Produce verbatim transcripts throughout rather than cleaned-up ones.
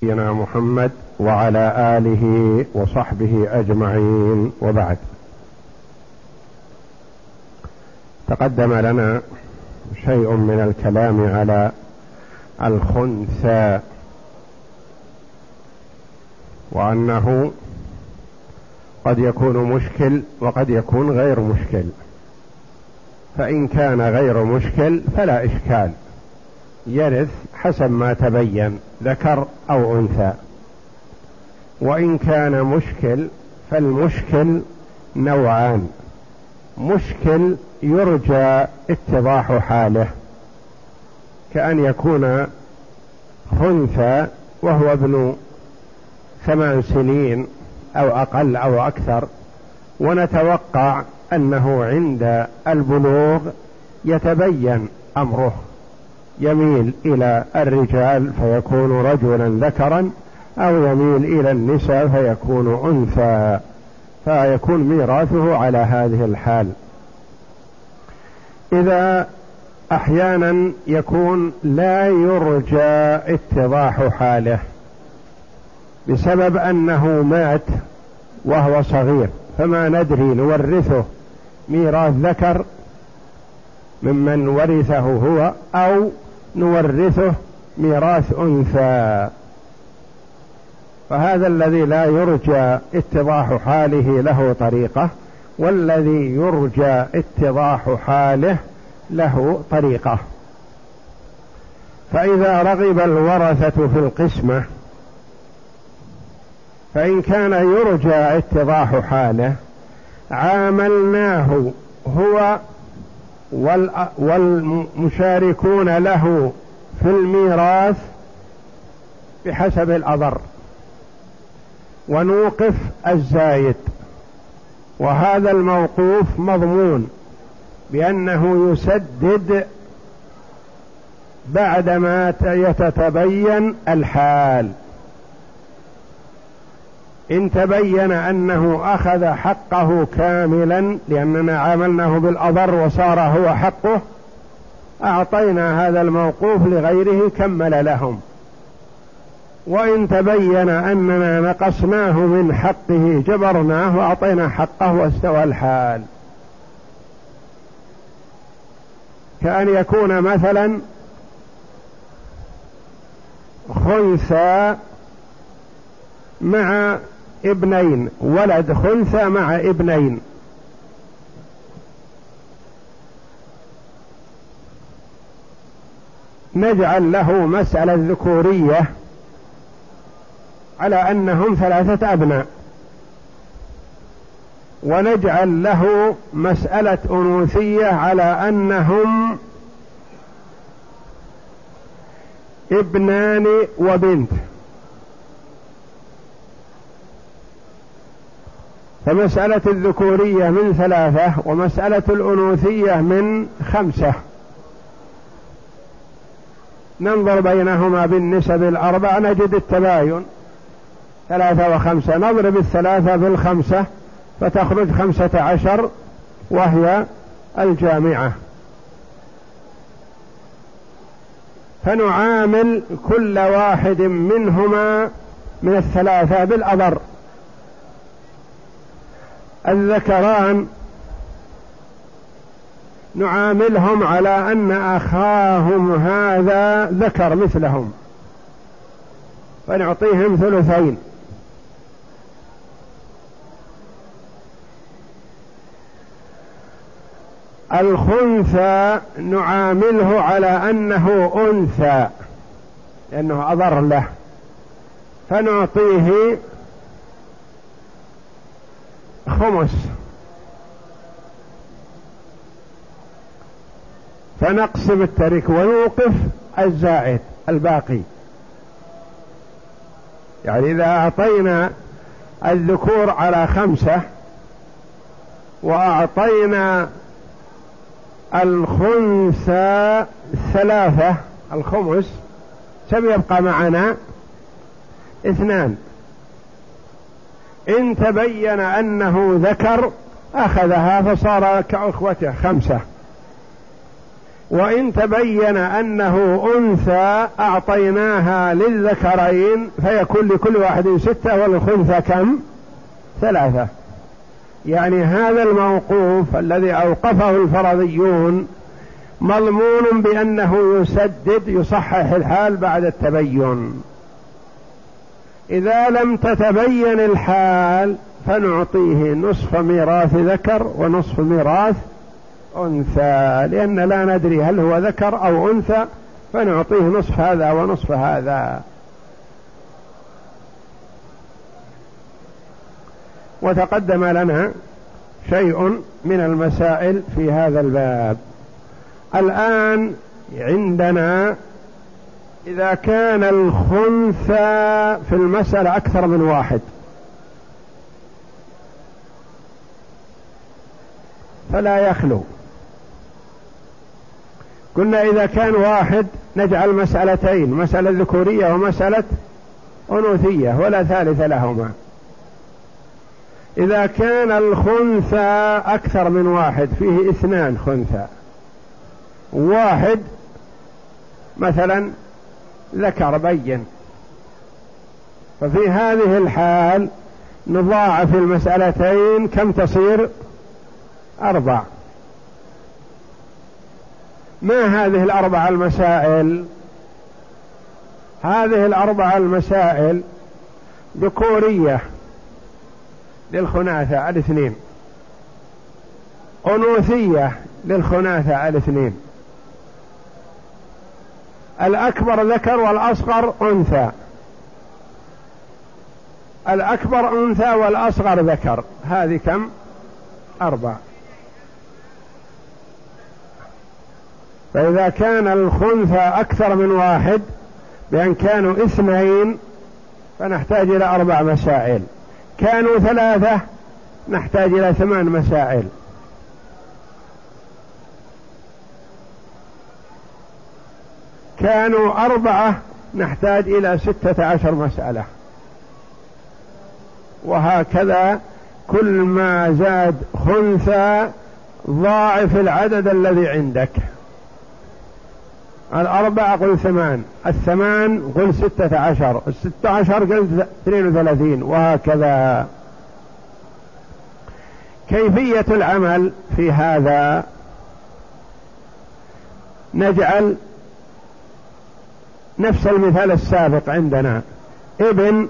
نبينا محمد وعلى آله وصحبه أجمعين، وبعد. تقدم لنا شيء من الكلام على الخنثى، وأنه قد يكون مشكل وقد يكون غير مشكل، فإن كان غير مشكل فلا إشكال، يرث حسب ما تبين ذكر أو أنثى. وإن كان مشكل فالمشكل نوعان: مشكل يرجى اتضاح حاله، كأن يكون خنثى وهو ابن ثمان سنين أو أقل أو أكثر، ونتوقع أنه عند البلوغ يتبين أمره، يميل إلى الرجال فيكون رجلا ذكرا، أو يميل إلى النساء فيكون أنثى، فيكون ميراثه على هذه الحال. إذا أحيانا يكون لا يرجى اتضاح حاله بسبب أنه مات وهو صغير، فما ندري نورثه ميراث ذكر ممن ورثه هو أو نورثه ميراث أنثى، فهذا الذي لا يرجى اتضاح حاله له طريقة، والذي يرجى اتضاح حاله له طريقة. فإذا رغب الورثة في القسمة، فإن كان يرجى اتضاح حاله عاملناه هو والمشاركون له في الميراث بحسب الأضر، ونوقف الزايد، وهذا الموقوف مضمون بأنه يسدد بعدما يتتبين الحال. إن تبين أنه أخذ حقه كاملا لأننا عاملناه بالأضر وصار هو حقه، أعطينا هذا الموقوف لغيره كمل لهم. وإن تبين أننا نقصناه من حقه جبرناه وأعطينا حقه واستوى الحال. كأن يكون مثلا خنثى مع ابنين، ولد خنثى مع ابنين، نجعل له مسألة ذكورية على أنهم ثلاثة أبناء، ونجعل له مسألة أنوثية على أنهم ابنان وبنت، فمسألة الذكورية من ثلاثة ومسألة الأنوثية من خمسة، ننظر بينهما بالنسب الأربع نجد التباين ثلاثة وخمسة، نضرب الثلاثة بالخمسة فتخرج خمسة عشر وهي الجامعة، فنعامل كل واحد منهما من الثلاثة بالأضر. الذكران نعاملهم على أن أخاهم هذا ذكر مثلهم فنعطيهم ثلثين، الخنثى نعامله على أنه أنثى لأنه أضر له فنعطيه خمس، فنقسم الترك ونوقف الزائد الباقي. يعني إذا أعطينا الذكور على خمسة وأعطينا الخنثى ثلاثة الخمس، سيبقى معنا اثنان. إن تبين أنه ذكر أخذها فصار كأخوته خمسة، وإن تبين أنه أنثى أعطيناها للذكرين فيكون لكل واحد ستة وللخنثى كم؟ ثلاثة. يعني هذا الموقوف الذي أوقفه الفرضيون مضمون بأنه يسدد يصحح الحال بعد التبين. إذا لم تتبين الحال فنعطيه نصف ميراث ذكر ونصف ميراث أنثى، لأن لا ندري هل هو ذكر أو أنثى، فنعطيه نصف هذا ونصف هذا. وتقدم لنا شيء من المسائل في هذا الباب. الآن عندنا إذا كان الخنثى في المسألة أكثر من واحد فلا يخلو. قلنا إذا كان واحد نجعل مسألتين، مسألة ذكورية ومسألة أنوثية ولا ثالث لهما. إذا كان الخنثى أكثر من واحد، فيه اثنان خنثى، واحد مثلا ذكر بين، ففي هذه الحال نضاعف المسألتين كم تصير؟ أربع. ما هذه الأربع المسائل؟ هذه الأربع المسائل ذكورية للخناثة الاثنين، أنوثية للخناثة الاثنين، الأكبر ذكر والأصغر أنثى، الأكبر أنثى والأصغر ذكر. هذه كم؟ أربع. فإذا كان الخنثى أكثر من واحد بأن كانوا اثنين فنحتاج إلى أربع مسائل، كانوا ثلاثة نحتاج إلى ثمان مسائل، كانوا أربعة نحتاج إلى ستة عشر مسألة، وهكذا كل ما زاد خنثى ضاعف العدد الذي عندك. الأربعة قل ثمان، الثمان قل ستة عشر، الستة عشر قل اثنين وثلاثين، وهكذا. كيفية العمل في هذا؟ نجعل نفس المثال السابق عندنا، ابن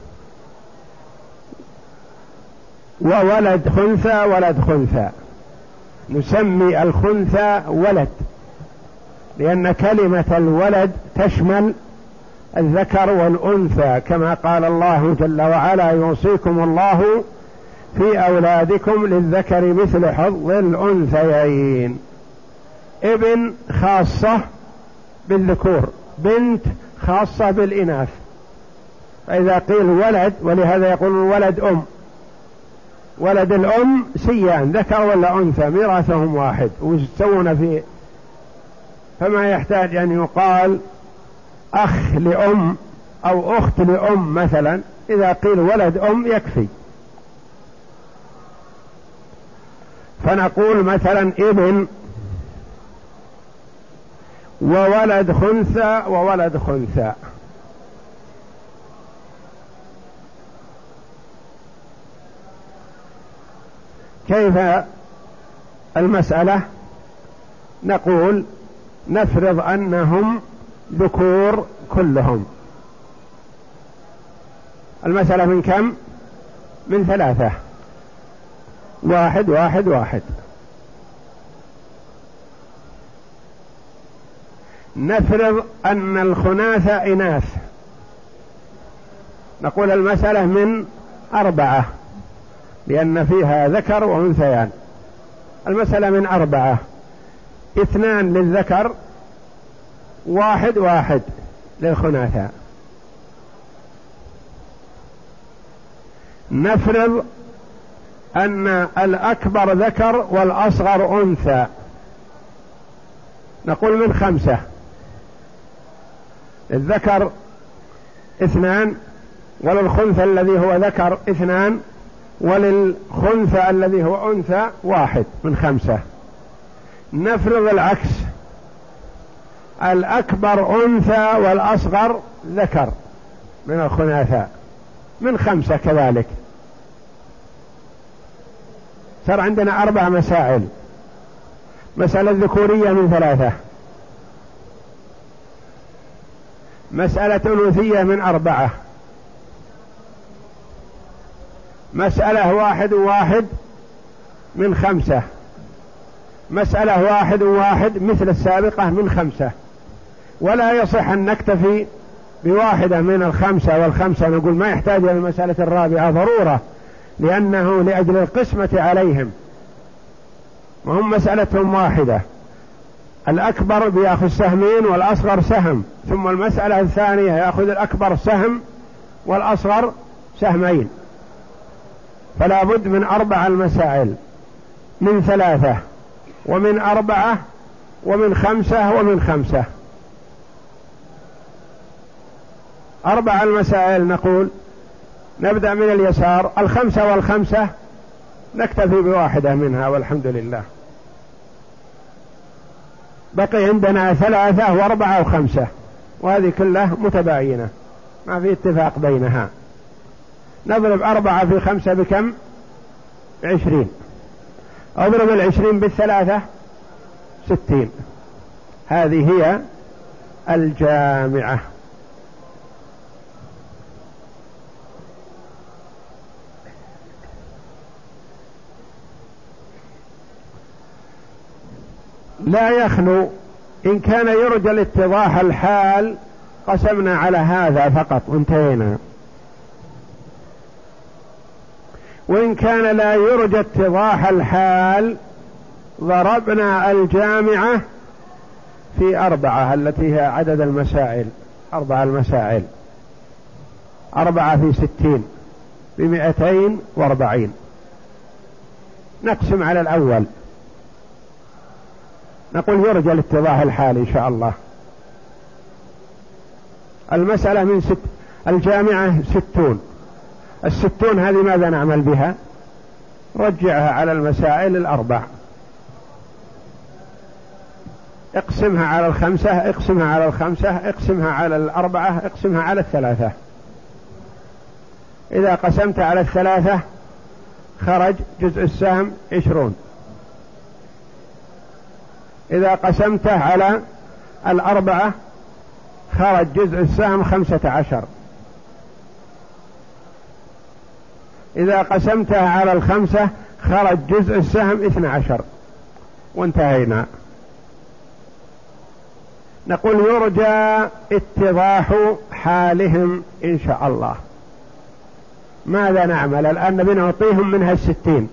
وولد خنثى ولد خنثى، نسمي الخنثى ولد لأن كلمة الولد تشمل الذكر والأنثى، كما قال الله جل وعلا: يوصيكم الله في أولادكم للذكر مثل حظ الأنثيين. ابن خاصة بالذكور، بنت خاصة بالإناث. فإذا قيل ولد، ولهذا يقول ولد أم، ولد الأم سيان ذكر ولا أنثى ميراثهم واحد ويستوون فيه، فما يحتاج أن يقال أخ لأم أو أخت لأم مثلا، إذا قيل ولد أم يكفي. فنقول مثلا ابن وولد خنثى وولد خنثى. كيف المسألة؟ نقول نفرض أنهم ذكور كلهم. المسألة من كم؟ من ثلاثة، واحد واحد واحد. نفرض أن الخناثة إناث، نقول المسألة من أربعة لأن فيها ذكر وأنثيان. المسألة من أربعة، اثنان للذكر واحد واحد للخناثة. نفرض أن الأكبر ذكر والأصغر أنثى، نقول من خمسة، الذكر اثنان وللخنثى الذي هو ذكر اثنان وللخنثى الذي هو أنثى واحد، من خمسة. نفرض العكس، الأكبر أنثى والأصغر ذكر من الخناثاء من خمسة كذلك. صار عندنا أربع مسائل. مسألة ذكورية من ثلاثة، مسألة أنوثية من أربعة، مسألة واحد واحد من خمسة، مسألة واحد واحد مثل السابقة من خمسة. ولا يصح أن نكتفي بواحدة من الخمسة والخمسة نقول ما يحتاج إلى المسألة الرابعة ضرورة، لأنه لأجل القسمة عليهم وهم مسألتهم واحدة. الأكبر بيأخذ سهمين والأصغر سهم، ثم المسألة الثانية يأخذ الأكبر سهم والأصغر سهمين. فلا بد من أربع المسائل، من ثلاثة ومن أربعة ومن خمسة ومن خمسة. أربع المسائل نقول نبدأ من اليسار. الخمسة والخمسة نكتفي بواحدة منها والحمد لله. بقي عندنا ثلاثة وأربعة وخمسة، وهذه كلها متباينة ما في اتفاق بينها. نضرب أربعة في خمسة بكم؟ عشرين. أضرب العشرين بالثلاثة ستين. هذه هي الجامعة. لا يخلو إن كان يرجى الاتضاح الحال قسمنا على هذا فقط وانتهينا، وإن كان لا يرجى اتضاح الحال ضربنا الجامعة في أربعة التي هي عدد المسائل. أربعة المسائل أربعة في ستين بمئتين واربعين. نقسم على الأول نقول يرجى الاتضاح الحال إن شاء الله. المسألة من ست، الجامعة ستون. الستون هذه ماذا نعمل بها؟ رجعها على المسائل الأربع، اقسمها على الخمسة، اقسمها على الخمسة، اقسمها على الأربعة، اقسمها على الثلاثة. إذا قسمت على الثلاثة خرج جزء السهم عشرون. إذا قسمته على الأربعة خرج جزء السهم خمسة عشر. إذا قسمتها على الخمسة خرج جزء السهم اثنى عشر، وانتهينا. نقول يرجى اتضاح حالهم إن شاء الله. ماذا نعمل الآن؟ بنعطيهم منها الستين،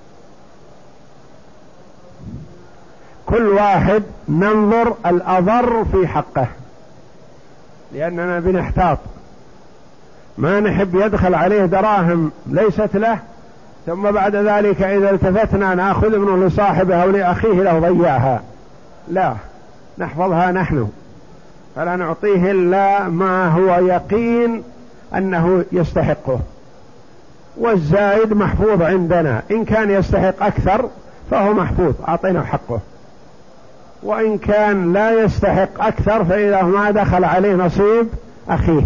كل واحد ننظر الأضر في حقه، لأننا بنحتاط، ما نحب يدخل عليه دراهم ليست له ثم بعد ذلك إذا التفتنا نأخذ منه لصاحبه أو لأخيه لو ضيعها. لا، نحفظها نحن، فلا نعطيه إلا ما هو يقين أنه يستحقه، والزائد محفوظ عندنا. إن كان يستحق أكثر فهو محفوظ أعطينا حقه، وإن كان لا يستحق أكثر فإذا ما دخل عليه نصيب أخيه.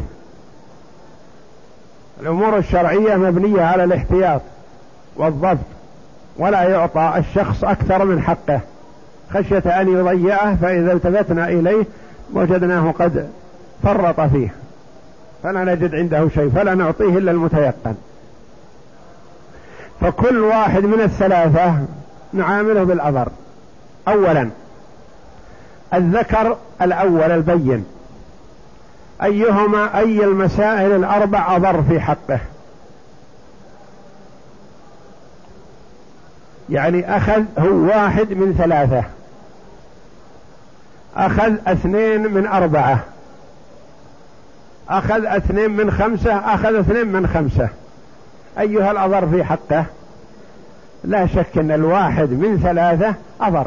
الأمور الشرعية مبنية على الاحتياط والضبط، ولا يعطى الشخص أكثر من حقه خشية أن يضيعه، فإذا التفتنا إليه وجدناه قد فرط فيه فلا نجد عنده شيء، فلا نعطيه إلا المتيقن. فكل واحد من الثلاثة نعامله بالأضر. أولا الذكر الأول البين، أيهما أي المسائل الأربع أضر في حقه، يعني أخذ هو واحد من ثلاثة، أخذ اثنين من أربعة، أخذ اثنين من خمسة، أخذ اثنين من خمسة، أيها الأضر في حقه؟ لا شك أن الواحد من ثلاثة أضر،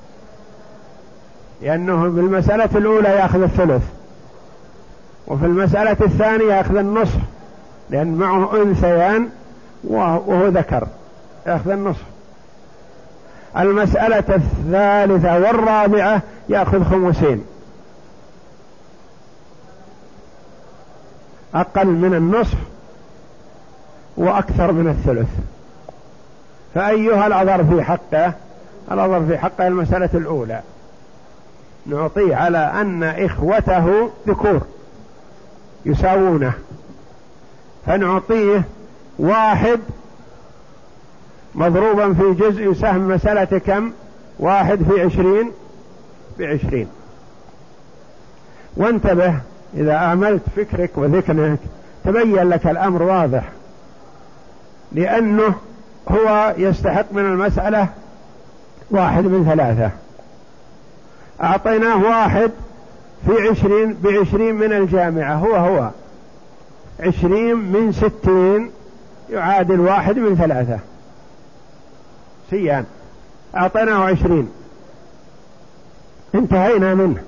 لأنه بالمسألة الأولى يأخذ الثلث، وفي المسألة الثانية يأخذ النصف، لأن معه أنثيان وهو ذكر يأخذ النصف. المسألة الثالثة والرابعة يأخذ خمسين، أقل من النصف وأكثر من الثلث، فأيها الأضر في حقه؟ الأضر في حقه المسألة الأولى، نعطيه على أن إخوته ذكور يساوونه، فنعطيه واحد مضروبا في جزء سهم مسألة كم؟ واحد في عشرين بعشرين. وانتبه، إذا أعملت فكرك وذكرك تبين لك الأمر واضح، لأنه هو يستحق من المسألة واحد من ثلاثة، أعطيناه واحد في عشرين بعشرين من الجامعة، هو هو عشرين من ستين يعادل واحد من ثلاثة سيان، أعطيناه عشرين انتهينا منه.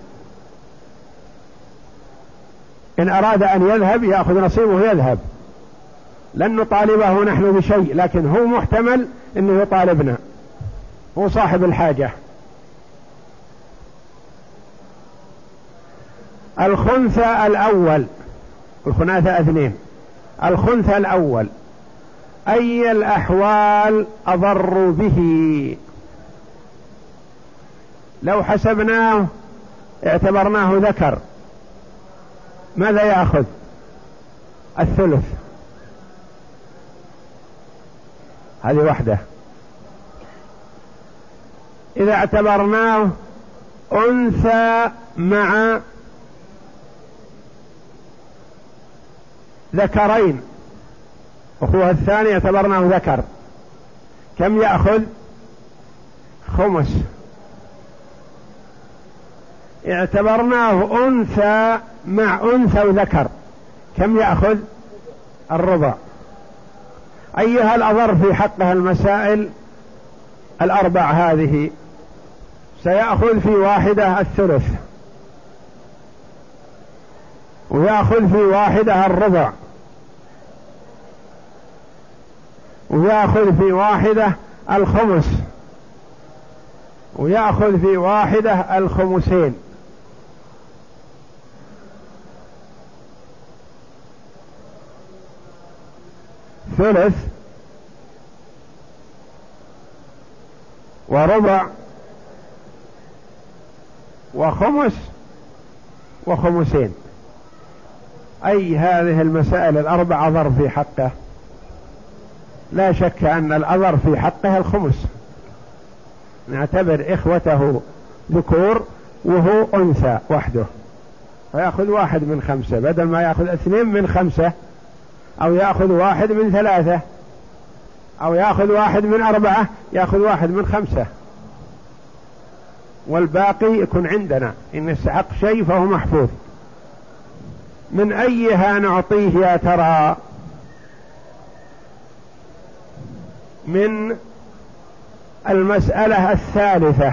إن أراد أن يذهب يأخذ نصيبه يذهب، لن نطالبه نحن بشيء، لكن هو محتمل أنه يطالبنا، هو صاحب الحاجة. الخنثى الأول، الخناثة اثنين، الخنثى الأول أي الأحوال أضر به؟ لو حسبناه اعتبرناه ذكر ماذا يأخذ؟ الثلث، هذه واحدة. إذا اعتبرناه أنثى مع ذكرين، أخوها الثاني اعتبرناه ذكر، كم يأخذ؟ خمس. اعتبرناه أنثى مع أنثى وذكر، كم يأخذ؟ الربع. أيها الأضر في حقها المسائل الأربع هذه؟ سيأخذ في واحدة الثلث، ويأخذ في واحدة الربع، ويأخذ في واحدة الخمس، ويأخذ في واحدة الخمسين. ثلث وربع وخمس وخمسين. أي هذه المسائل الأربع أضر في حقه؟ لا شك أن الأضر في حقه الخمس، نعتبر إخوته ذكور وهو أنثى وحده، فيأخذ واحد من خمسة بدل ما يأخذ اثنين من خمسة، أو يأخذ واحد من ثلاثة، أو يأخذ واحد من أربعة، يأخذ واحد من خمسة، والباقي يكون عندنا. إن استحق شيء فهو محفوظ. من أيها نعطيه يا ترى؟ من المسألة الثالثة،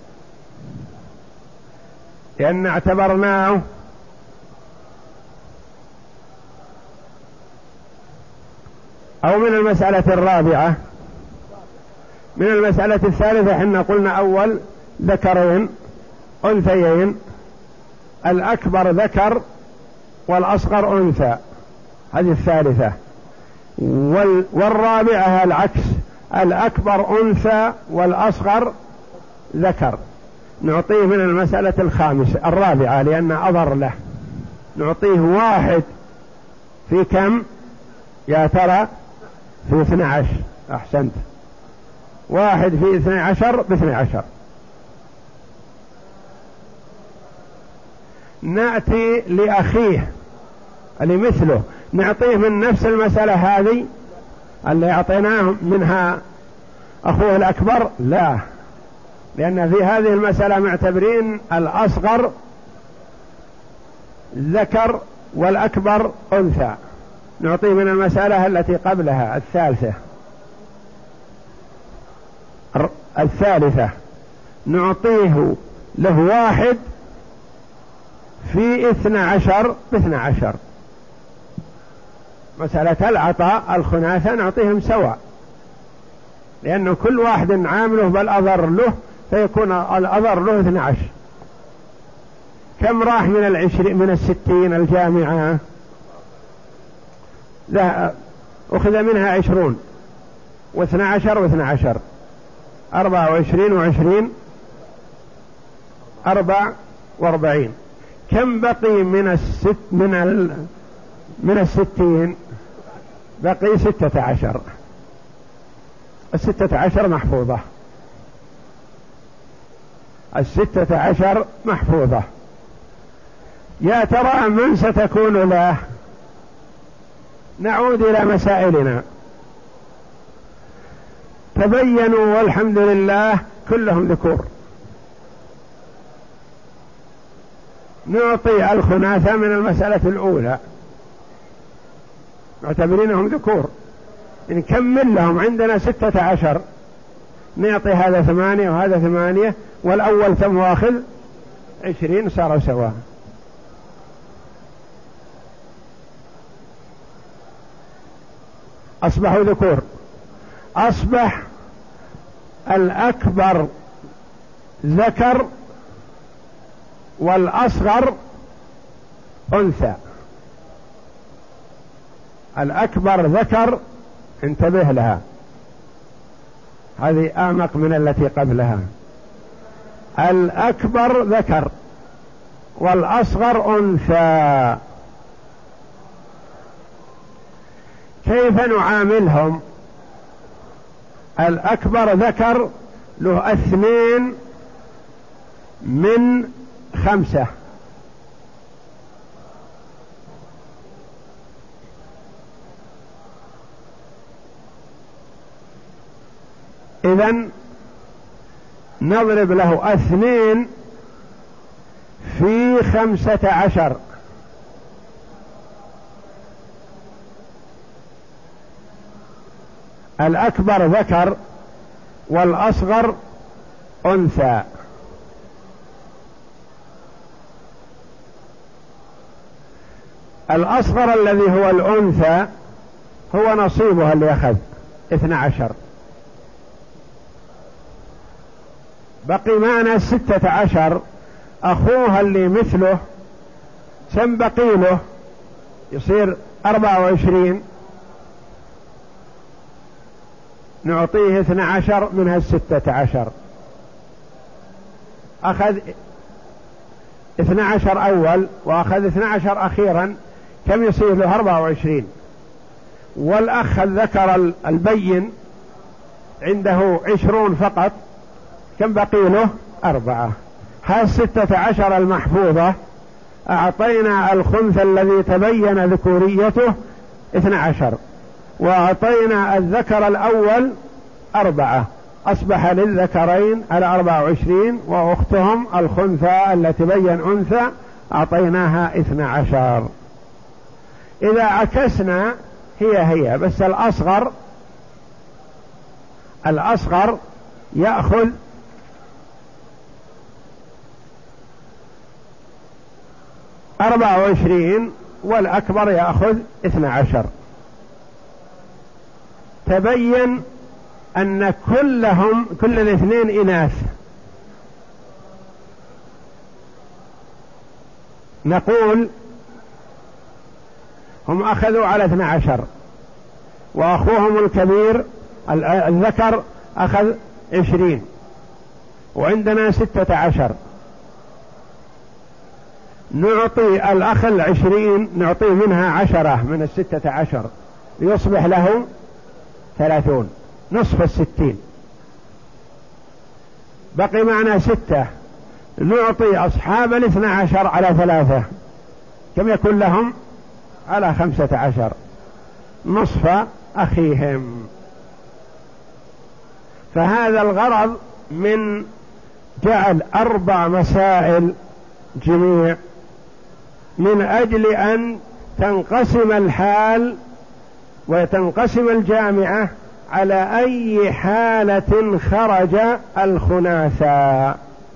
لأن اعتبرناه أو من المسألة الرابعة. من المسألة الثالثة حنا قلنا أول ذكرين أنثيين، الأكبر ذكر والأصغر أنثى، هذه الثالثة. والرابعة العكس، الأكبر أنثى والأصغر ذكر. نعطيه من المسألة الخامسة الرابعة لأن أضر له، نعطيه واحد في كم يا ترى؟ في اثنى عشر. أحسنت، واحد في اثنى عشر باثنى عشر. نأتي لأخيه اللي مثله، نعطيه من نفس المسألة هذه اللي أعطيناه منها أخوه الأكبر؟ لا، لأن في هذه المسألة معتبرين الأصغر ذكر والأكبر أنثى. نعطيه من المسألة التي قبلها الثالثة الثالثة نعطيه له واحد في اثنى عشر باثنى عشر. مسألة العطاء الخناثة نعطيهم سواء، لأنه كل واحد عامله بالأضر له، فيكون الأضر له اثنى عشر. كم راح من العشرين من الستين الجامعة؟ أخذ منها عشرون واثنى عشر واثنى عشر، أربعة وعشرين وعشرين، أربع وأربعين. كم بقي من الست من ال من الستين؟ بقي ستة عشر. الستة عشر محفوظة، الستة عشر محفوظة. يا ترى من ستكون له؟ نعود إلى مسائلنا. تبينوا والحمد لله كلهم ذكور. نعطي الخناثة من المسألة الأولى، معتبرينهم ذكور، نكمل لهم. عندنا ستة عشر، نعطي هذا ثمانية وهذا ثمانية، والأول ثم واخذ عشرين، صاروا سواء. أصبحوا ذكور. أصبح الأكبر ذكر والأصغر أنثى. الأكبر ذكر، انتبه لها، هذه أعمق من التي قبلها. الأكبر ذكر والأصغر أنثى. كيف نعاملهم؟ الأكبر ذكر له اثنين من خمسة، إذن نضرب له اثنين في خمسة عشر، الأكبر ذكر والأصغر أنثى. الأصغر الذي هو الأنثى هو نصيبها اللي أخذ اثنى عشر. بقي معنا ستة عشر، أخوها اللي مثله كم بقي له؟ يصير أربعة وعشرين، نعطيه اثنى عشر منها الستة عشر. أخذ اثنى عشر أول وأخذ اثنى عشر أخيرا، كم يصير له؟ أربعة وعشرين. والأخ الذكر البين عنده عشرون فقط، كم بقي له؟ أربعة. هذه الستة عشر المحفوظة أعطينا الخنثى الذي تبين ذكوريته اثنى عشر، وأعطينا الذكر الأول أربعة، أصبح للذكرين على أربعة وعشرين، وأختهم الخنثى التي تبين أنثى أعطيناها اثنى عشر. إذا عكسنا هي هي، بس الأصغر الأصغر يأخذ أربعة وعشرين والأكبر يأخذ اثنى عشر. تبين أن كلهم كل الاثنين إناث. نقول هم أخذوا على اثنى عشر، وأخوهم الكبير الذكر أخذ عشرين، وعندنا ستة عشر. نعطي الأخ العشرين، نعطيه منها عشرة من الستة عشر، يصبح له ثلاثون، نصف الستين. بقي معنا ستة، نعطي أصحاب الاثنى عشر على ثلاثة، كم يكون لهم؟ على خمسة عشر، نصف أخيهم. فهذا الغرض من جعل أربع مسائل جميع من أجل أن تنقسم الحال وتنقسم الجامعة على أي حالة خرج الخناثى.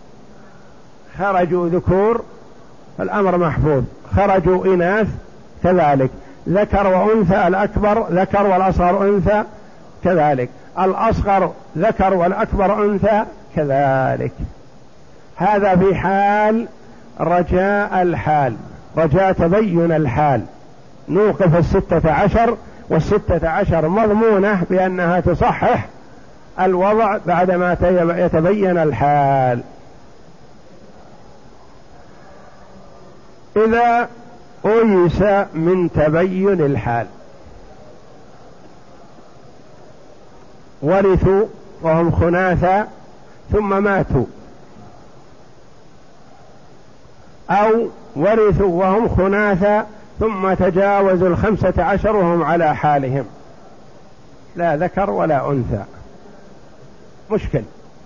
خرجوا ذكور الأمر محفوظ، خرجوا إناث كذلك، ذكر وأنثى، الأكبر ذكر والأصغر أنثى كذلك، الأصغر ذكر والأكبر أنثى كذلك. هذا في حال رجاء الحال، رجاء تبين الحال. نوقف الستة عشر، والستة عشر مضمونة بأنها تصحح الوضع بعدما يتبين الحال. إذا أيس من تبين الحال ورثوا وهم خناثى ثم ماتوا، أو ورثوا وهم خناثى ثم تجاوزوا الخمسة عشر وهم على حالهم لا ذكر ولا أنثى، مشكل،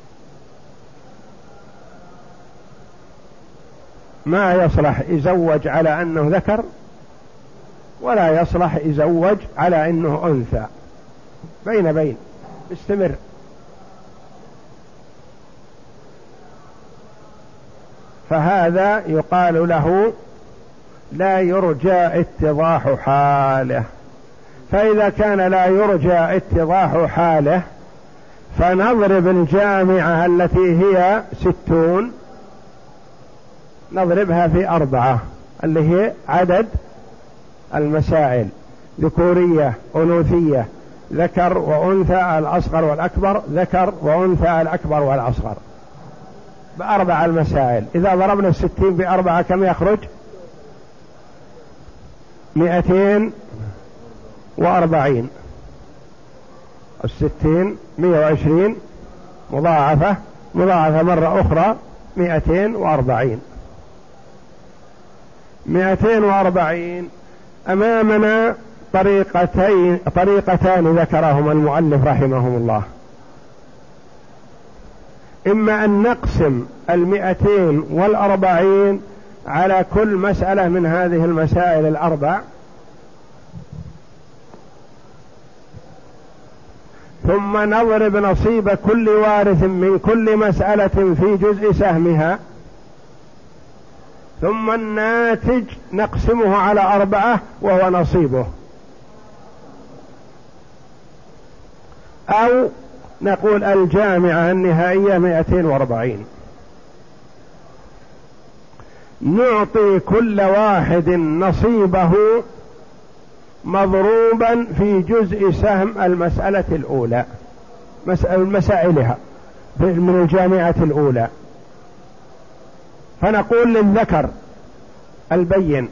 ما يصلح يزوج على أنه ذكر ولا يصلح يزوج على أنه أنثى، بين بين استمر. فهذا يقال له لا يرجى اتضاح حاله. فإذا كان لا يرجى اتضاح حاله فنضرب الجامعة التي هي ستون نضربها في أربعة، اللي هي عدد المسائل ذكورية أنوثية، ذكر وأنثى الأصغر والأكبر، ذكر وأنثى الأكبر والأصغر، بأربع المسائل. إذا ضربنا الستين بأربعة كم يخرج؟ مئتين وأربعين. الستين مئة وعشرين مضاعفة مضاعفة مرة أخرى مئتين وأربعين. مئتين وأربعين. أمامنا طريقتين طريقتان ذكرهما المؤلف رحمه الله، إما أن نقسم المئتين والأربعين على كل مسألة من هذه المسائل الأربع، ثم نضرب نصيب كل وارث من كل مسألة في جزء سهمها، ثم الناتج نقسمه على أربعة وهو نصيبه، أو نقول الجامعة النهائية مئتين وأربعين، نعطي كل واحد نصيبه مضروبا في جزء سهم المسألة الأولى مسائلها من الجامعة الأولى. فنقول للذكر البين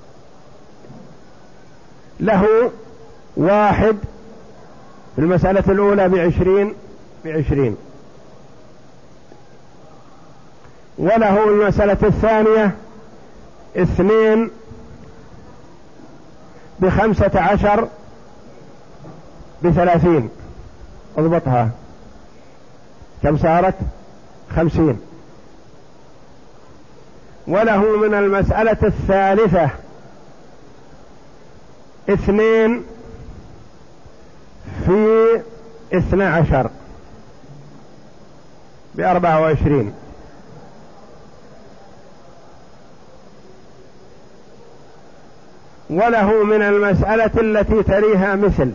له واحد في المسألة الأولى بعشرين بعشرين، وله المسألة الثانية اثنين بخمسة عشر بثلاثين، اضبطها كم صارت؟ خمسين. وله من المسألة الثالثة اثنين في اثنى عشر بأربعة وعشرين، وله من المسألة التي تليها مثل،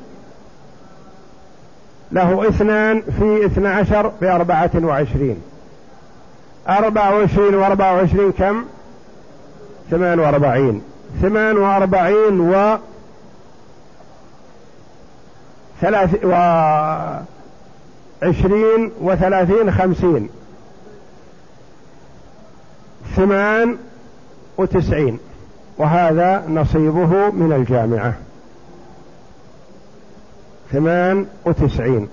له اثنان في اثنى عشر بأربعة وعشرين، أربعة وعشرين وأربعة وعشرين كم؟ ثمان وأربعين، ثمان وأربعين و ثلاث وعشرين وثلاثين خمسين، ثمان وتسعين، وهذا نصيبه من الجامعة ثمان وتسعين.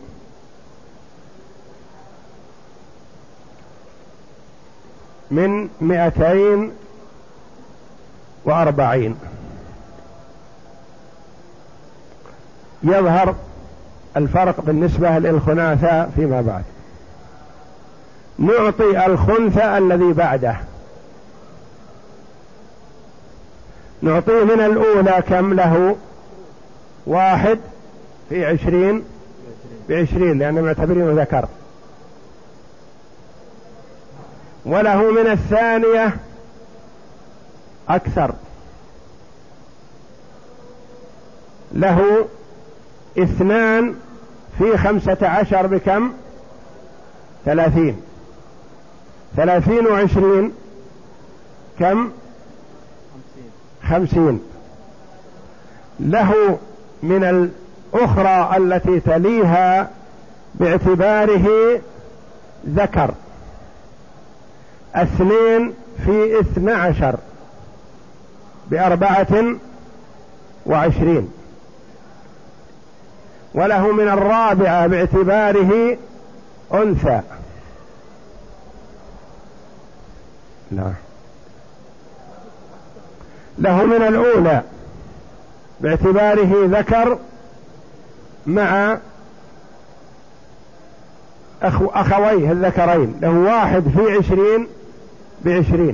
من مئتين وأربعين. يظهر الفرق بالنسبة للخناثى فيما بعد. نعطي الخنثى الذي بعده، نعطيه من الأولى كم له؟ واحد في عشرين بعشرين لأنه معتبرينه ذكر، وله من الثانية أكثر، له اثنان في خمسة عشر بكم؟ ثلاثين، ثلاثين وعشرين كم؟ خمسين، له من الأخرى التي تليها باعتباره ذكر اثنين في اثنى عشر بأربعة وعشرين، وله من الرابعة باعتباره أنثى لا له من الأولى باعتباره ذكر مع أخو أخويه الذكرين، له واحد في عشرين بعشرين،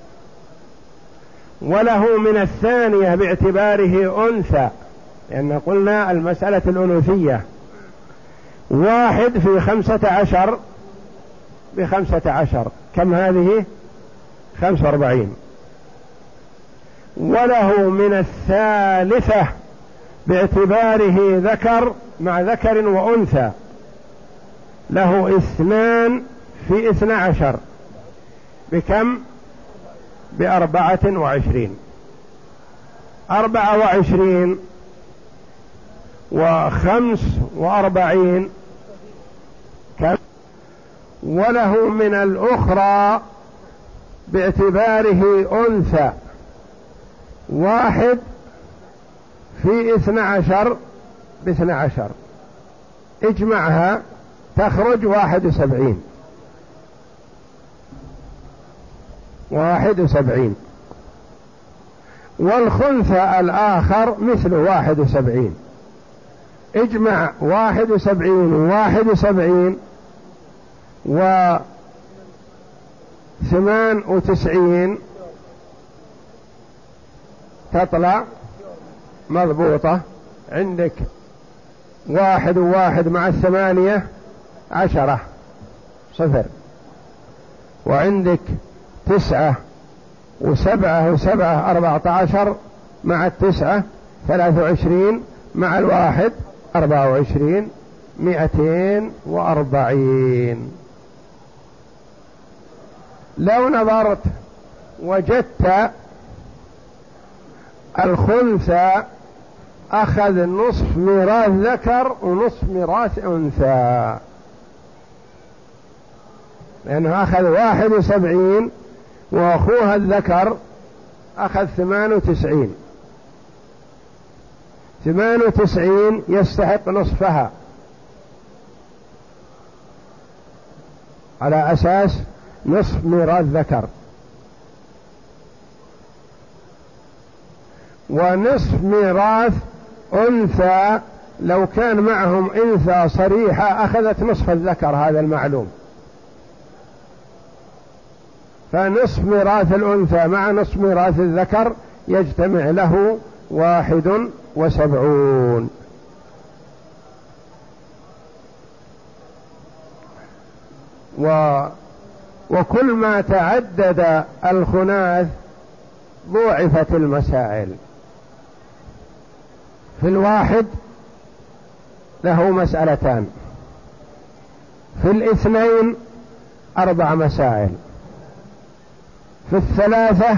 وله من الثانية باعتباره أنثى، لأن قلنا المسألة الأنوثية، واحد في خمسة عشر بخمسة عشر، كم هذه؟ خمسة واربعين. وله من الثالثة باعتباره ذكر مع ذكر وأنثى، له اثنان في اثنى عشر بكم؟ بأربعة وعشرين. أربعة وعشرين وخمس وأربعين كم؟ وله من الأخرى باعتباره أنثى واحد في اثنى عشر باثنى عشر، اجمعها تخرج واحد وسبعين. واحد وسبعين. والخنثى الآخر مثل واحد وسبعين، اجمع واحد وسبعين وواحد وسبعين وثمان وتسعين تطلع مضبوطة. عندك واحد وواحد مع الثمانية عشرة صفر، وعندك تسعة وسبعة وسبعة أربعة عشر مع التسعة ثلاثة وعشرين مع الواحد أربعة وعشرين، مئتين وأربعين. لو نظرت وجدت الخنثى أخذ نصف ميراث ذكر ونصف ميراث أنثى، لأنه أخذ واحد وسبعين وأخوها الذكر أخذ ثمان وتسعين. ثمان وتسعين يستحق نصفها على أساس نصف ميراث ذكر، ونصف ميراث أنثى لو كان معهم أنثى صريحة أخذت نصف الذكر، هذا المعلوم. فنصف ميراث الأنثى مع نصف ميراث الذكر يجتمع له واحد وسبعون. و وكل ما تعدد الخناث ضوعفت المسائل. في الواحد له مسألتان، في الاثنين أربع مسائل، في الثلاثة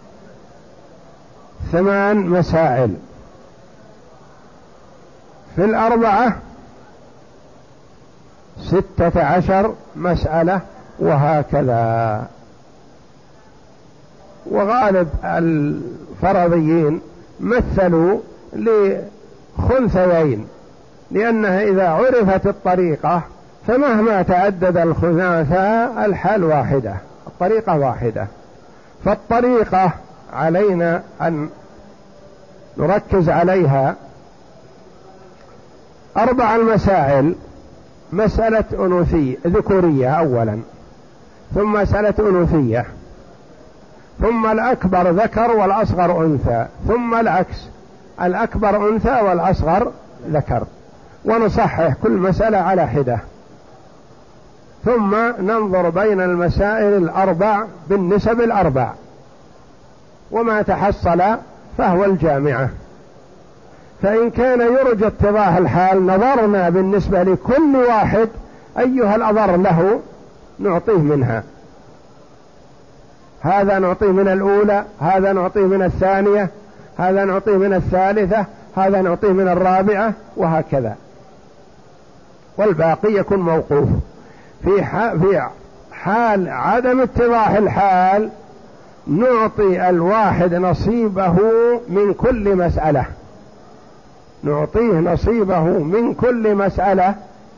ثمان مسائل، في الأربعة ستة عشر مسألة، وهكذا. وغالب الفرضيين مثلوا لخنثيين، لأنها إذا عرفت الطريقة فمهما تعدد الخناثى الحال واحدة، الطريقة واحدة. فالطريقة علينا أن نركز عليها. أربع المسائل: مسألة أنوثية ذكورية أولا، ثم مسألة أنوثية، ثم الأكبر ذكر والأصغر أنثى، ثم العكس، الأكبر أنثى والأصغر ذكر، ونصحح كل مسألة على حدة، ثم ننظر بين المسائل الأربع بالنسب الأربع، وما تحصل فهو الجامعة. فإن كان يرجى اتضاح الحال نظرنا بالنسبة لكل واحد أيها الأضر له نعطيه منها، هذا نعطيه من الأولى، هذا نعطيه من الثانية، هذا نعطيه من الثالثة، هذا نعطيه من الرابعة وهكذا، والباقي يكون موقوف. في في حال عدم اتضاح الحال نعطي الواحد نصيبه من كل مسألة، نعطيه نصيبه من كل مسألة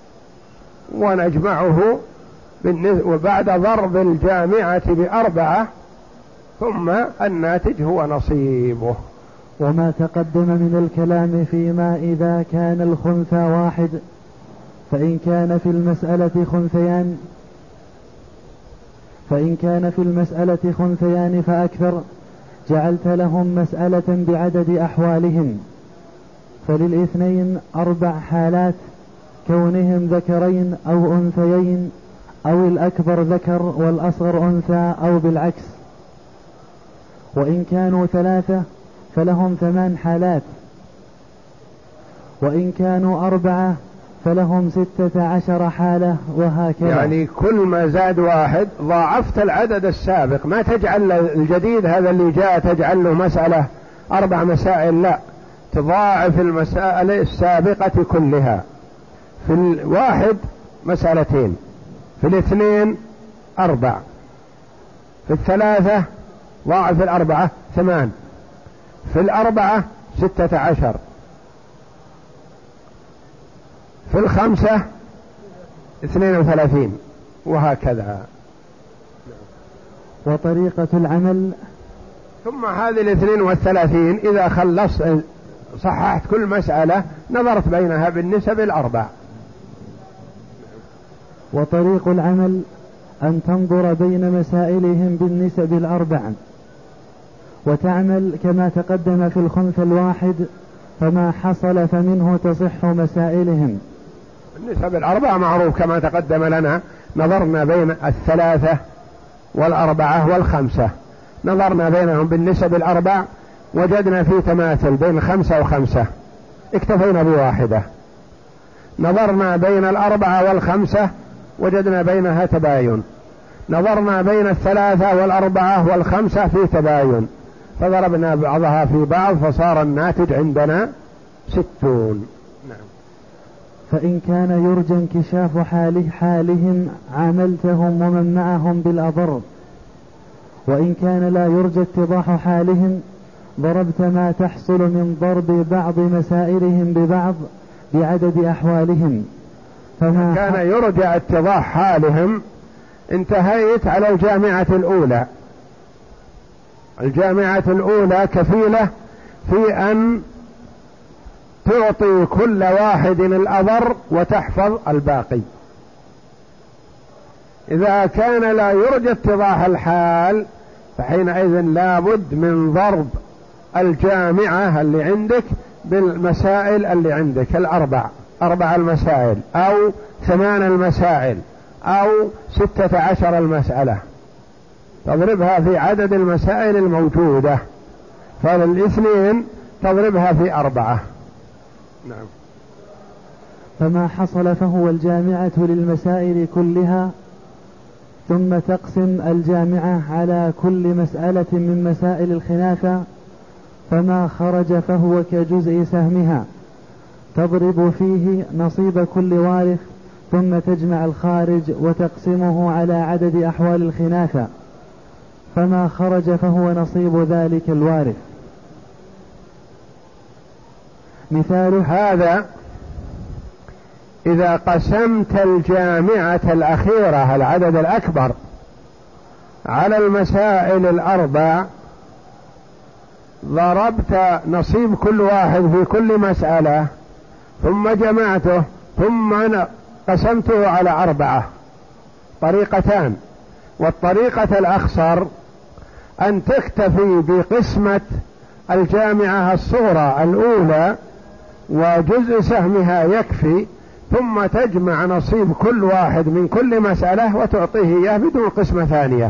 ونجمعه، وبعد ضرب الجامعة بأربعة ثم الناتج هو نصيبه. وما تقدم من الكلام فيما إذا كان الخنثى واحد، فإن كان في المسألة خنثيان فإن كان في المسألة خنثيان فأكثر جعلت لهم مسألة بعدد أحوالهم، فللاثنين أربع حالات، كونهم ذكرين أو أنثيين، أو الأكبر ذكر والأصغر أنثى، أو بالعكس. وإن كانوا ثلاثة فلهم ثمان حالات، وإن كانوا أربعة فلهم ستة عشر حالة، وهكذا. يعني كل ما زاد واحد ضاعفت العدد السابق، ما تجعل الجديد هذا اللي جاء تجعل له مسألة أربع مسائل، لا، تضاعف المسائل السابقة كلها. في الواحد مسألتين، في الاثنين أربع، في الثلاثة ضاعف الأربعة ثمان، في الأربعة ستة عشر، في الخمسة اثنين وثلاثين، وهكذا. وطريقة العمل. ثم هذه الاثنين والثلاثين إذا خلصت صححت كل مسألة نظرت بينها بالنسب الأربع. وطريق العمل أن تنظر بين مسائلهم بالنسب الأربع، وتعمل كما تقدم في الخنث الواحد، فما حصل فمنه تصح مسائلهم. النسب الأربع معروف كما تقدم لنا، نظرنا بين الثلاثة والأربعة والخمسة، نظرنا بينهم بالنسب الأربع وجدنا في تماثل بين خمسة وخمسة، اكتفينا بواحدة. نظرنا بين الأربعة والخمسة وجدنا بينها تباين، نظرنا بين الثلاثة والأربعة والخمسة في تباين، فضربنا بعضها في بعض فصار الناتج عندنا ستون. نعم. فإن كان يرجى انكشاف حال حالهم عاملتهم ومن معهم بالأضر، وإن كان لا يرجى اتضاح حالهم ضربت ما تحصل من ضرب بعض مسائلهم ببعض بعدد أحوالهم. فما كان يرجى اتضاح حالهم انتهيت على الجامعة الأولى. الجامعة الأولى كفيلة في أن تعطي كل واحد الأضر وتحفظ الباقي. إذا كان لا يرجى اتضاح الحال فحينئذ لابد من ضرب الجامعة اللي عندك بالمسائل اللي عندك الأربع، أربع المسائل أو ثمان المسائل أو ستة عشر المسألة، تضربها في عدد المسائل الموجودة، فللاثنين تضربها في أربعة. نعم. فما حصل فهو الجامعة للمسائل كلها، ثم تقسم الجامعة على كل مسألة من مسائل الخلافة، فما خرج فهو كجزء سهمها، تضرب فيه نصيب كل وارث، ثم تجمع الخارج وتقسمه على عدد أحوال الخلافة، فما خرج فهو نصيب ذلك الوارث. مثال هذا إذا قسمت الجامعة الأخيرة العدد الأكبر على المسائل الأربع، ضربت نصيب كل واحد في كل مسألة ثم جمعته ثم قسمته على أربعة. طريقتان، والطريقة الأخصر أن تكتفي بقسمة الجامعة الصغرى الأولى وجزء سهمها يكفي، ثم تجمع نصيب كل واحد من كل مسألة وتعطيه إياه بدون قسمة ثانية.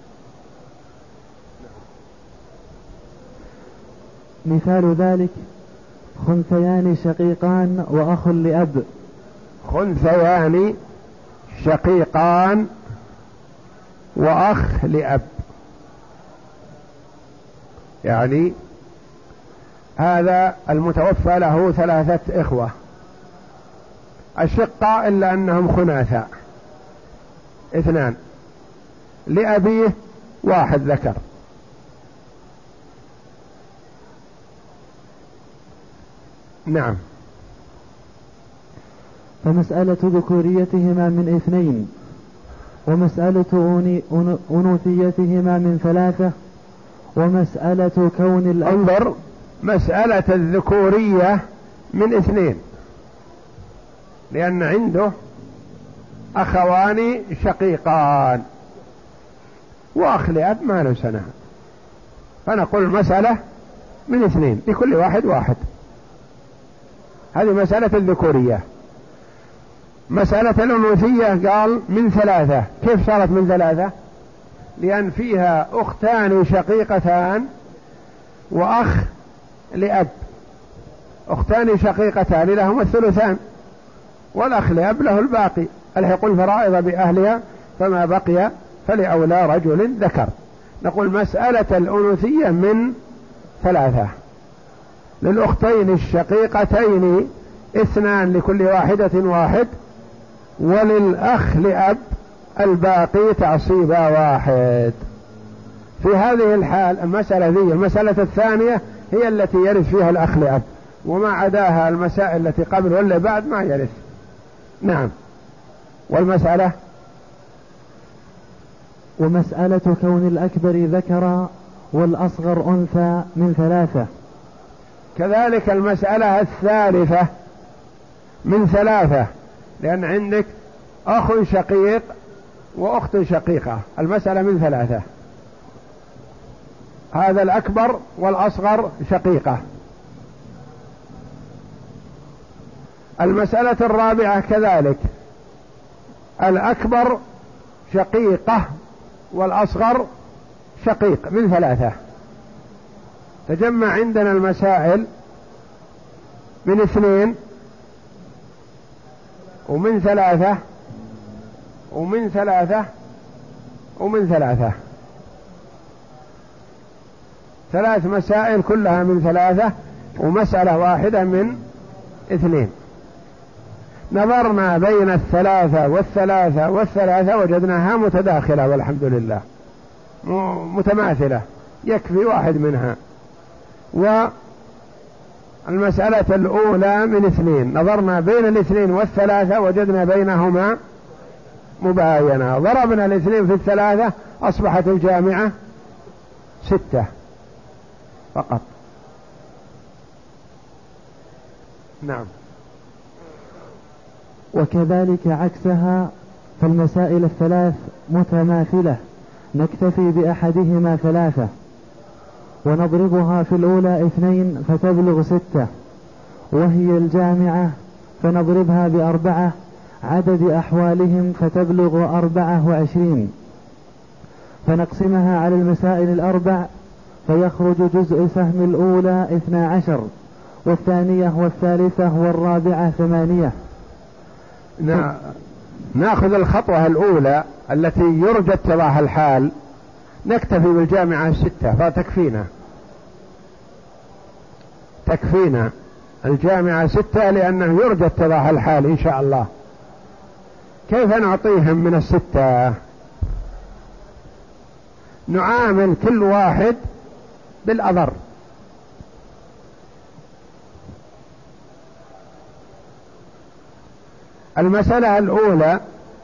مثال ذلك خنثيان شقيقان وأخ لأب. خنثيان شقيقان وأخ لأب، يعني هذا المتوفى له ثلاثة إخوة الشقة إلا أنهم خناثاء اثنان، لأبيه واحد ذكر. نعم. فمسألة ذكوريتهما من اثنين، ومسألة أنوثيتهما من ثلاثة، ومسألة كون الأب. انظر، مسألة الذكورية من اثنين، لأن عنده أخوان شقيقان وأخ لأب ما له سنة، فنقول مسألة من اثنين لكل واحد واحد. هذه مسألة الذكورية. مسألة الأنوثية قال من ثلاثة. كيف صارت من ثلاثة؟ لأن فيها أختان شقيقتان وأخ لأب. أختان شقيقتان لهما الثلثان، والأخ لأب له الباقي. الحقوا الفرائض بأهلها فما بقي فلأولى رجل ذكر. نقول مسألة الأنوثية من ثلاثة. للأختين الشقيقتين اثنان لكل واحدة واحد، وللأخ لأب الباقي تعصيبا واحد. في هذه الحال المسألة ذي المسألة الثانية هي التي يرث فيها الأخ لأب، وما عداها المسائل التي قبل ولا بعد ما يرث. نعم. والمسألة ومسألة كون الأكبر ذكرا والأصغر أنثى من ثلاثة. كذلك المسألة الثالثة من ثلاثة، لأن عندك أخ شقيق وأخت شقيقة. المسألة من ثلاثة، هذا الأكبر والأصغر شقيقة. المسألة الرابعة كذلك، الأكبر شقيقة والأصغر شقيق من ثلاثة. تجمع عندنا المسائل من اثنين ومن ثلاثة ومن ثلاثة ومن ثلاثة. ثلاث مسائل كلها من ثلاثة، ومسألة واحدة من اثنين. نظرنا بين الثلاثة والثلاثة والثلاثة وجدناها متداخلة والحمد لله، متماثلة، يكفي واحد منها. والمسألة الأولى من اثنين، نظرنا بين الاثنين والثلاثة وجدنا بينهما مباينة، ضربنا الاثنين في الثلاثة أصبحت الجامعة ستة فقط. نعم. وكذلك عكسها، فالمسائل الثلاث متماثلة نكتفي بأحدهما ثلاثة، ونضربها في الأولى اثنين فتبلغ ستة، وهي الجامعة فنضربها بأربعة عدد أحوالهم فتبلغ أربعة وعشرين، فنقسمها على المسائل الأربع فيخرج جزء سهم الأولى اثنا عشر، والثانية والثالثة والرابعة ثمانية. نأخذ الخطوة الأولى التي يرجى اتضاح الحال، نكتفي بالجامعة ستة فتكفينا، تكفينا الجامعة ستة لأنه يرجى اتضاح الحال إن شاء الله. كيف نعطيهم من الستة؟ نعامل كل واحد بالأضر. المسألة الأولى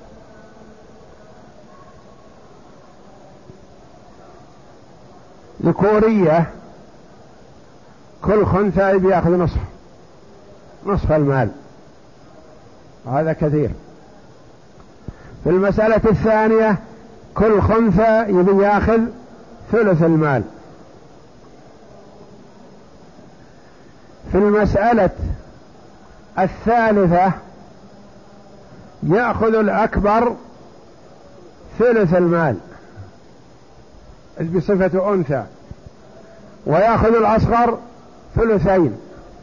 ذكورية، كل خنثى بياخذ نصف نصف المال، وهذا كثير. في المسألة الثانية كل خنثى يبي ياخذ ثلث المال. في المسألة الثالثة يأخذ الأكبر ثلث المال بصفة أنثى، ويأخذ الأصغر ثلثين.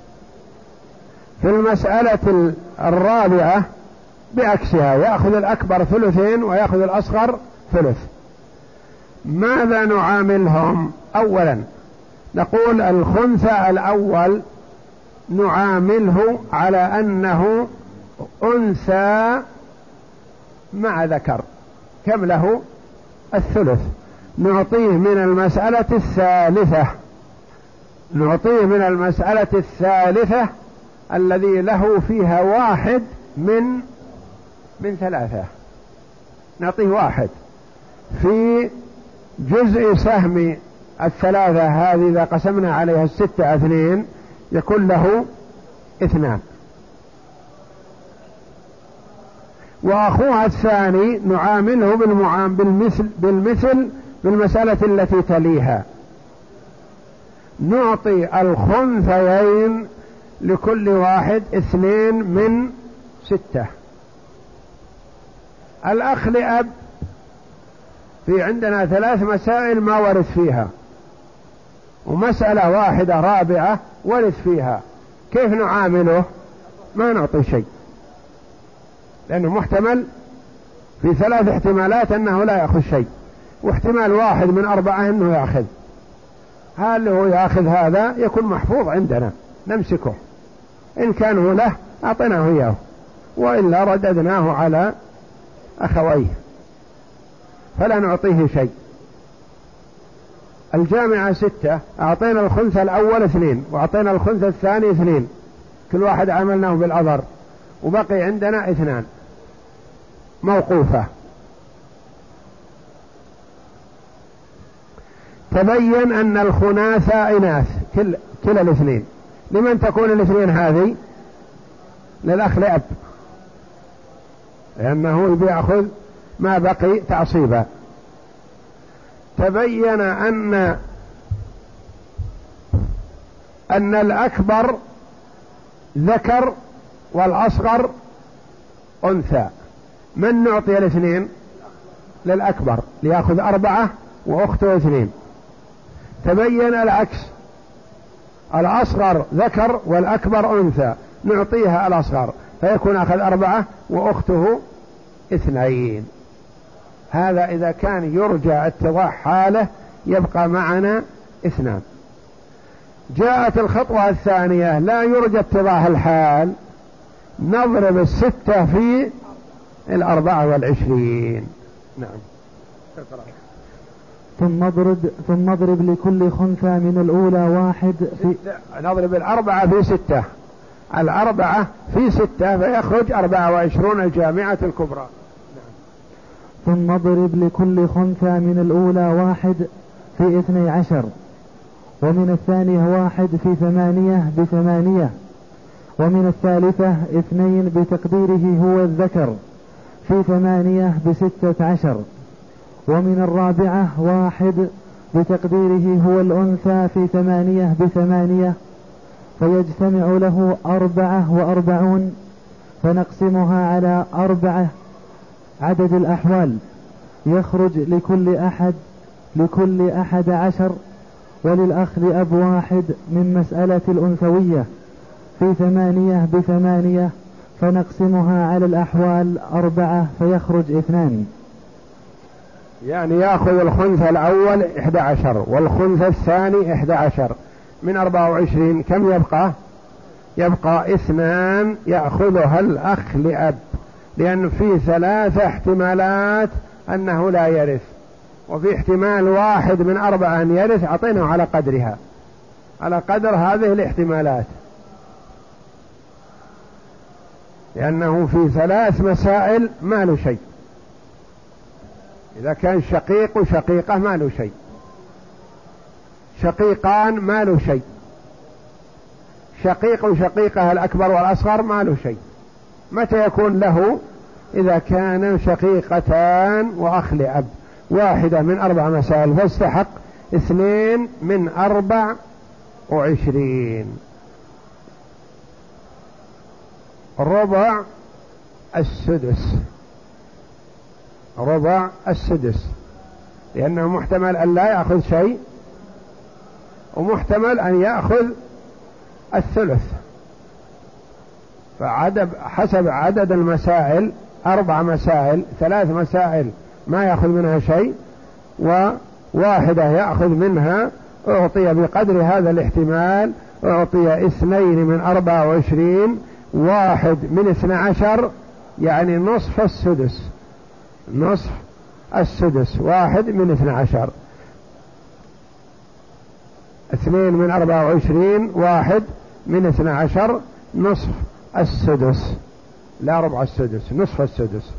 في المسألة الرابعة بعكسها، يأخذ الأكبر ثلثين ويأخذ الأصغر ثلث. ماذا نعاملهم؟ أولا نقول الخنثى الأول نعامله على أنه أنثى مع ذكر، كم له؟ الثلث. نعطيه من المسألة الثالثة نعطيه من المسألة الثالثة الذي له فيها واحد من من ثلاثة، نعطيه واحد في جزء سهم الثلاثة هذه. إذا قسمنا عليها الستة اثنين يكون له اثنان. وأخوها الثاني نعامله بالمعام بالمثل بالمثل بالمسألة التي تليها، نعطي الخنثيين لكل واحد اثنين من ستة. الأخ لأب في عندنا ثلاث مسائل ما ورث فيها، ومسألة واحدة رابعة ورث فيها، كيف نعامله؟ ما نعطي شيء، لأنه محتمل في ثلاث احتمالات أنه لا يأخذ شيء، واحتمال واحد من أربعة أنه يأخذ. هل هو يأخذ هذا يكون محفوظ عندنا نمسكه، إن كان هو له أعطيناه إياه، وإلا رددناه على أخويه فلا نعطيه شيء. الجامعة ستة، أعطينا الخنثى الأول اثنين وأعطينا الخنثى الثاني اثنين، كل واحد عملناه بالأضر، وبقي عندنا اثنان موقوفة. تبين أن الخناثة إناث كل كلا الاثنين. لمن تكون الاثنين هذه؟ للأخ لأب، لأنه بيأخذ ما بقي تعصيبا. تبين أن أن الأكبر ذكر والأصغر أنثى. من نعطي الاثنين؟ للأكبر ليأخذ أربعة وأخته اثنين. تبين العكس، الأصغر ذكر والأكبر أنثى، نعطيها الأصغر فيكون أخذ أربعة وأخته اثنين. هذا إذا كان يرجى اتضاح حاله يبقى معنا اثنان. جاءت الخطوة الثانية لا يرجى اتضاح الحال، نضرب الستة في الأربعة والعشرين. نعم. ثم اضرب ثم اضرب لكل خنثى من الأولى واحد في نضرب الأربعة في ستة، الأربعة في ستة فيخرج أربعة وعشرون الجامعة الكبرى. نعم. ثم اضرب لكل خنثى من الأولى واحد في اثني عشر، ومن الثانية واحد في ثمانية بثمانية، ومن الثالثة اثنين بتقديره هو الذكر في ثمانية بستة عشر، ومن الرابعة واحد بتقديره هو الأنثى في ثمانية بثمانية، فيجتمع له أربعة وأربعون، فنقسمها على أربعة عدد الأحوال، يخرج لكل أحد لكل أحد عشر، وللأخ لأب واحد من مسألة الأنثوية في ثمانية بثمانية، فنقسمها على الأحوال أربعة فيخرج اثنان. يعني يأخذ الخنثى الأول إحدى عشر والخنثى الثاني إحدى عشر، من أربعة وعشرين كم يبقى؟ يبقى اثنان يأخذها الأخ لأب، لأن في ثلاثة احتمالات أنه لا يرث، وفي احتمال واحد من أربعة أن يرث، أعطيناه على قدرها، على قدر هذه الاحتمالات، لأنه في ثلاث مسائل ما له شيء. إذا كان شقيق وشقيقة ما له شيء، شقيقان ما له شيء، شقيق وشقيقة الأكبر والأصغر ما له شيء. متى يكون له؟ إذا كان شقيقتان وأخ لأب، واحدة من أربع مسائل فاستحق اثنين من أربع وعشرين. ربع السدس، ربع السدس، لأنه محتمل أن لا يأخذ شيء، ومحتمل أن يأخذ الثلث. فعدد حسب عدد المسائل، أربع مسائل، ثلاث مسائل ما يأخذ منها شيء، وواحدة يأخذ منها أعطي بقدر هذا الاحتمال، أعطي اثنين من أربعة وعشرين، واحد من اثنى عشر، يعني نصف السدس، نصف السدس، واحد من اثنى عشر، اثنين من أربعة وعشرين، واحد من اثنى عشر، نصف السدس، لا ربع السدس، نصف السدس.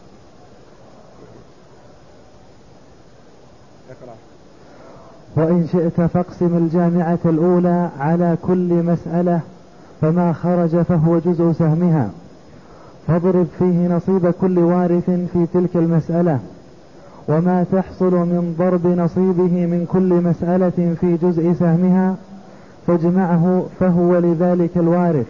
وإن شئت فاقسم الجامعة الأولى على كل مسألة، فما خرج فهو جزء سهمها، فاضرب فيه نصيب كل وارث في تلك المسألة، وما تحصل من ضرب نصيبه من كل مسألة في جزء سهمها فاجمعه فهو لذلك الوارث.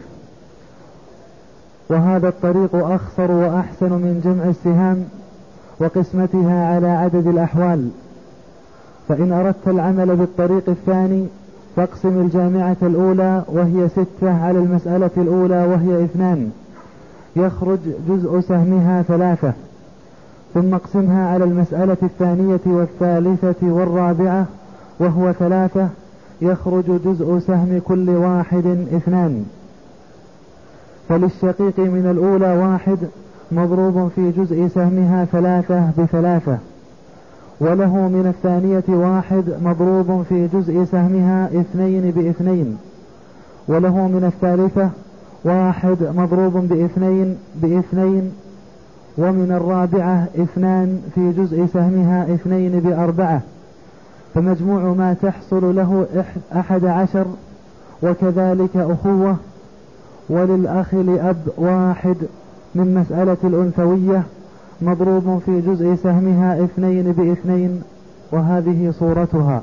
وهذا الطريق أخصر وأحسن من جمع السهام وقسمتها على عدد الأحوال. فإن أردت العمل بالطريق الثاني فاقسم الجامعة الأولى وهي ستة على المسألة الأولى وهي اثنان، يخرج جزء سهمها ثلاثة، ثم اقسمها على المسألة الثانية والثالثة والرابعة وهو ثلاثة، يخرج جزء سهم كل واحد اثنان. فللشقيق من الأولى واحد مضروب في جزء سهمها ثلاثة بثلاثة، وله من الثانية واحد مضروب في جزء سهمها اثنين باثنين، وله من الثالثة واحد مضروب باثنين باثنين، ومن الرابعة اثنان في جزء سهمها اثنين بأربعة، فمجموع ما تحصل له أحد عشر. وكذلك أخوة، وللأخ لأب واحد من مسألة الأنثوية مضروب في جزء سهمها اثنين باثنين، وهذه صورتها.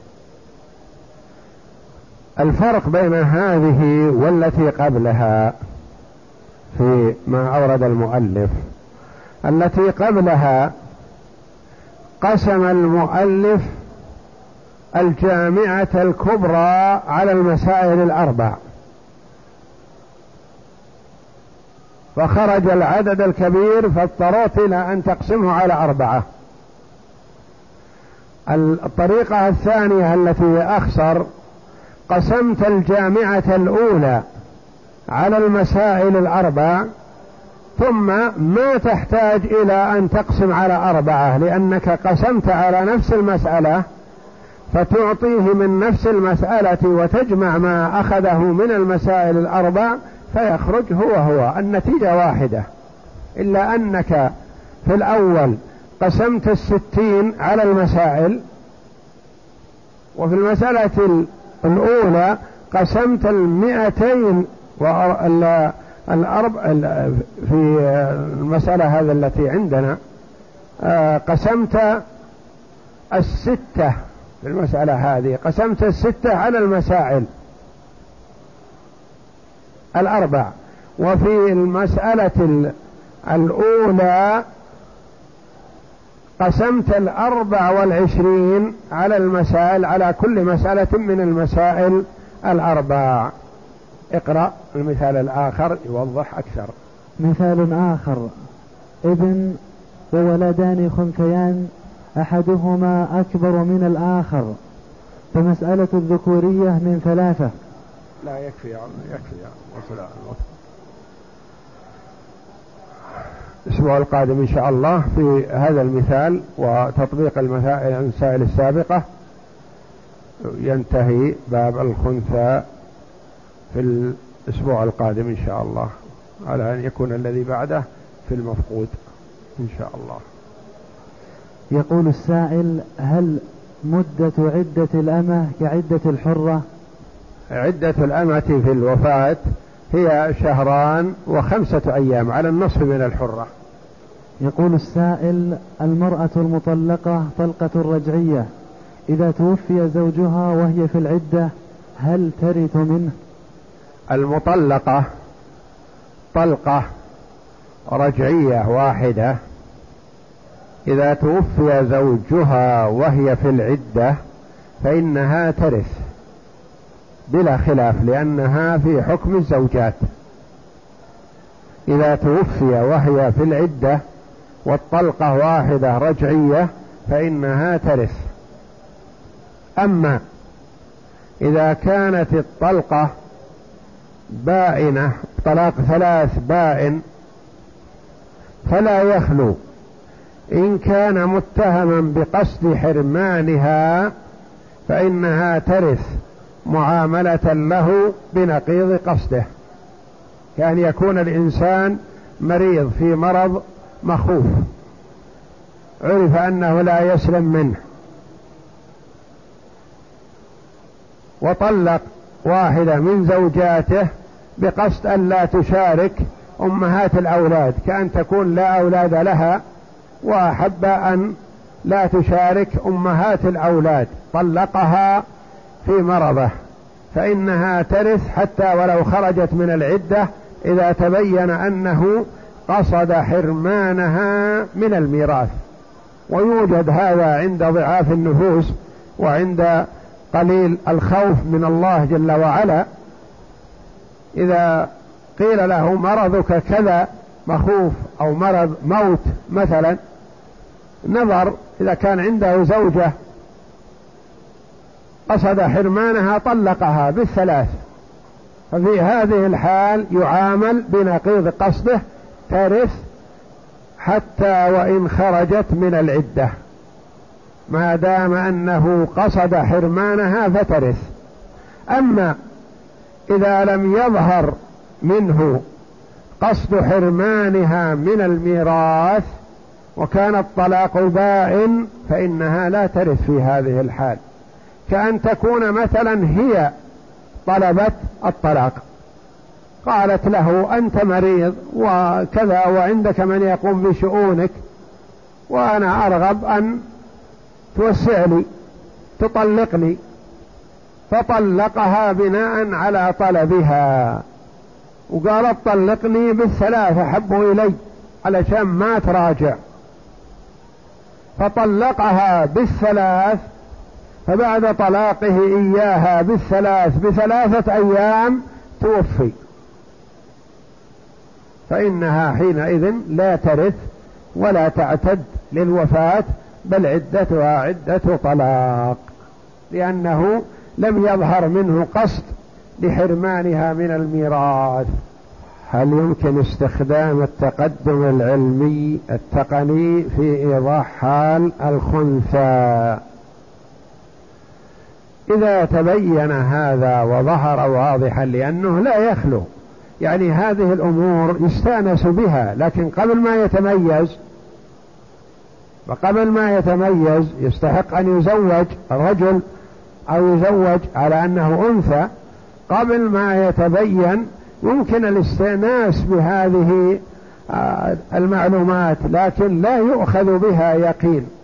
الفرق بين هذه والتي قبلها في ما أورد المؤلف، التي قبلها قسم المؤلف الجامعة الكبرى على المسائل الأربع، فخرج العدد الكبير فاضطرت إلى أن تقسمه على أربعة. الطريقة الثانية التي أخسر، قسمت الجامعة الأولى على المسائل الأربع، ثم ما تحتاج إلى أن تقسم على أربعة، لأنك قسمت على نفس المسألة فتعطيه من نفس المسألة وتجمع ما أخذه من المسائل الأربع فيخرج هو هو النتيجة واحدة، إلا أنك في الأول قسمت الستين على المسائل، وفي المسألة الأولى قسمت المئتين والأربع في المسألة هذا التي عندنا قسمت الستة، في المسألة هذه قسمت الستة على المسائل الأربع، وفي المسألة الأولى قسمت الأربع والعشرين على المسائل، على كل مسألة من المسائل الأربع. اقرأ المثال الآخر يوضح أكثر. مثال آخر: ابن وولدان خنثيان أحدهما أكبر من الآخر، فمسألة الذكورية من ثلاثة. لا يكفي يا عم، يكفي يا عم، وصل الوقت. الأسبوع القادم إن شاء الله في هذا المثال وتطبيق المسائل السابقة ينتهي باب الخنثى في الأسبوع القادم إن شاء الله، على أن يكون الذي بعده في المفقود إن شاء الله. يقول السائل: هل مدة عدة الأمة كعدة الحرة؟ عدة الأمة في الوفاة هي شهران وخمسة أيام على النصف من الحرة. يقول السائل: المرأة المطلقة طلقة رجعية إذا توفي زوجها وهي في العدة هل ترث منه؟ المطلقة طلقة رجعية واحدة إذا توفي زوجها وهي في العدة فإنها ترث بلا خلاف، لأنها في حكم الزوجات. إذا توفي وهي في العدة والطلقة واحدة رجعية فإنها ترث. أما إذا كانت الطلقة بائنة طلاق ثلاث بائن فلا يخلو إن كان متهما بقصد حرمانها فإنها ترث معاملة له بنقيض قصده، كأن يكون الإنسان مريض في مرض مخوف عرف أنه لا يسلم منه وطلق واحدة من زوجاته بقصد أن لا تشارك أمهات الأولاد، كأن تكون لا أولاد لها وأحب أن لا تشارك أمهات الأولاد، طلقها في مرضه، فإنها ترث حتى ولو خرجت من العدة إذا تبين أنه قصد حرمانها من الميراث. ويوجد هذا عند ضعاف النفوس وعند قليل الخوف من الله جل وعلا، إذا قيل له مرضك كذا مخوف أو مرض موت مثلا، نظر إذا كان عنده زوجة قصد حرمانها طلقها بالثلاث، ففي هذه الحال يعامل بنقيض قصده، ترث حتى وإن خرجت من العدة ما دام أنه قصد حرمانها فترث. أما إذا لم يظهر منه قصد حرمانها من الميراث وكان الطلاق بائن فإنها لا ترث في هذه الحال، كأن تكون مثلا هي طلبت الطلاق، قالت له أنت مريض وكذا وعندك من يقوم بشؤونك وأنا أرغب أن توسع لي تطلقني، فطلقها بناء على طلبها وقالت طلقني بالثلاث أحب إلي علشان ما تراجع، فطلقها بالثلاث، فبعد طلاقه إياها بالثلاث بثلاثة أيام توفي، فإنها حينئذ لا ترث ولا تعتد للوفاة، بل عدتها عدة طلاق، لأنه لم يظهر منه قصد لحرمانها من الميراث. هل يمكن استخدام التقدم العلمي التقني في إيضاح حال الخنثى؟ إذا تبين هذا وظهر واضحا، لأنه لا يخلو، يعني هذه الأمور يستأنس بها، لكن قبل ما يتميز وقبل ما يتميز يستحق أن يزوج رجل أو يزوج على أنه أنثى، قبل ما يتبين يمكن الاستئناس بهذه المعلومات، لكن لا يؤخذ بها يقين.